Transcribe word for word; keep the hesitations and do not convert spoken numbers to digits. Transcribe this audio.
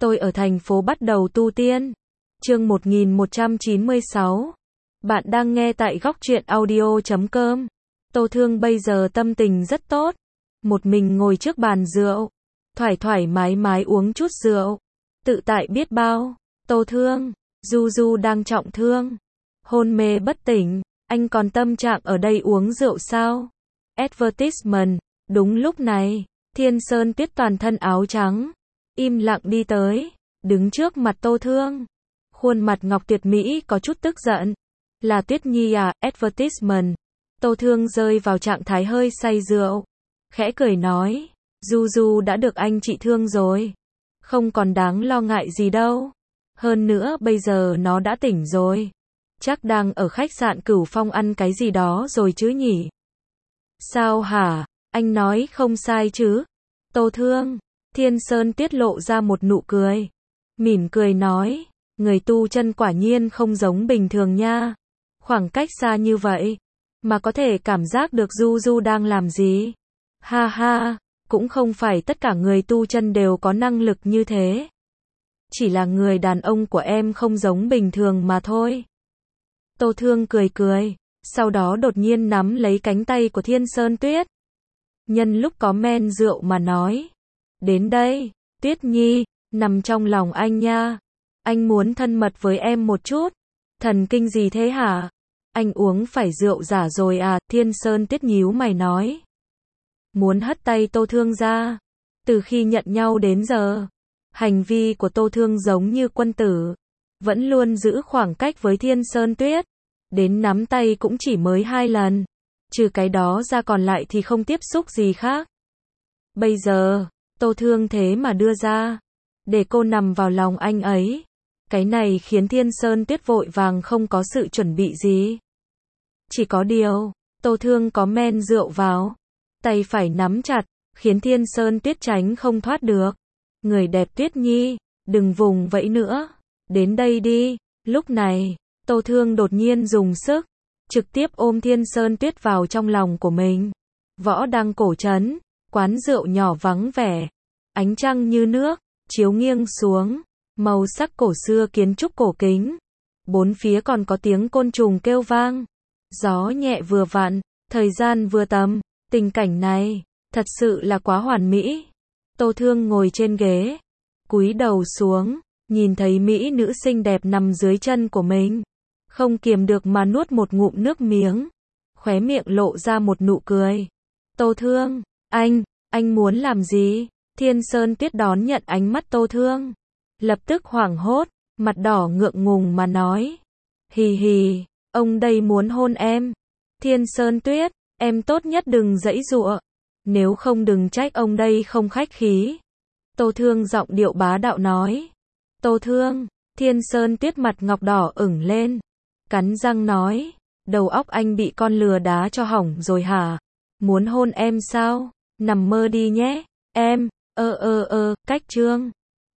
Tôi ở thành phố bắt đầu tu tiên. Chương một nghìn một trăm chín mươi sáu. Bạn đang nghe tại góc truyện audio chấm com. Tô Thương bây giờ tâm tình rất tốt. Một mình ngồi trước bàn rượu. Thoải thoải mái mái uống chút rượu. Tự tại biết bao. Tô Thương, Du Du đang trọng thương. Hôn mê bất tỉnh. Anh còn tâm trạng ở đây uống rượu sao? Advertisement. Đúng lúc này, Thiên Sơn Tuyết toàn thân áo trắng. Im lặng đi tới. Đứng trước mặt Tô Thương. Khuôn mặt ngọc tuyệt mỹ có chút tức giận. Là Tuyết Nhi à? Advertisement. Tô Thương rơi vào trạng thái hơi say rượu. Khẽ cười nói. Du Du đã được anh trị thương rồi. Không còn đáng lo ngại gì đâu. Hơn nữa bây giờ nó đã tỉnh rồi. Chắc đang ở khách sạn Cửu Phong ăn cái gì đó rồi chứ nhỉ? Sao hả? Anh nói không sai chứ? Tô Thương. Thiên Sơn tiết lộ ra một nụ cười. Mỉm cười nói. Người tu chân quả nhiên không giống bình thường nha. Khoảng cách xa như vậy. Mà có thể cảm giác được Du Du đang làm gì. Ha ha. Cũng không phải tất cả người tu chân đều có năng lực như thế. Chỉ là người đàn ông của em không giống bình thường mà thôi. Tô Thương cười cười. Sau đó đột nhiên nắm lấy cánh tay của Thiên Sơn Tuyết. Nhân lúc có men rượu mà nói. Đến đây, Tuyết Nhi, nằm trong lòng anh nha. Anh muốn thân mật với em một chút. Thần kinh gì thế hả? Anh uống phải rượu giả rồi à? Thiên Sơn Tuyết nhíu mày nói. Muốn hất tay Tô Thương ra. Từ khi nhận nhau đến giờ, hành vi của Tô Thương giống như quân tử. Vẫn luôn giữ khoảng cách với Thiên Sơn Tuyết. Đến nắm tay cũng chỉ mới hai lần. Trừ cái đó ra còn lại thì không tiếp xúc gì khác. Bây giờ, Tô Thương thế mà đưa ra. Để cô nằm vào lòng anh ấy. Cái này khiến Thiên Sơn Tuyết vội vàng không có sự chuẩn bị gì. Chỉ có điều, Tô Thương có men rượu vào. Tay phải nắm chặt, khiến Thiên Sơn Tuyết tránh không thoát được. Người đẹp Tuyết Nhi, đừng vùng vẫy nữa. Đến đây đi. Lúc này, Tô Thương đột nhiên dùng sức. Trực tiếp ôm Thiên Sơn Tuyết vào trong lòng của mình. Võ Đăng cổ trấn. Quán rượu nhỏ vắng vẻ. Ánh trăng như nước, chiếu nghiêng xuống. Màu sắc cổ xưa kiến trúc cổ kính. Bốn phía còn có tiếng côn trùng kêu vang. Gió nhẹ vừa vặn, thời gian vừa tầm. Tình cảnh này, thật sự là quá hoàn mỹ. Tô Thương ngồi trên ghế. Cúi đầu xuống, nhìn thấy mỹ nữ xinh đẹp nằm dưới chân của mình. Không kiềm được mà nuốt một ngụm nước miếng. Khóe miệng lộ ra một nụ cười. Tô Thương, anh, anh muốn làm gì? Thiên Sơn Tuyết đón nhận ánh mắt Tô Thương. Lập tức hoảng hốt, mặt đỏ ngượng ngùng mà nói. Hì hì, ông đây muốn hôn em. Thiên Sơn Tuyết, em tốt nhất đừng giãy giụa. Nếu không đừng trách ông đây không khách khí. Tô Thương giọng điệu bá đạo nói. Tô Thương, Thiên Sơn Tuyết mặt ngọc đỏ ửng lên. Cắn răng nói. Đầu óc anh bị con lừa đá cho hỏng rồi hả? Muốn hôn em sao? Nằm mơ đi nhé. Em, ơ ơ ơ, cách trương.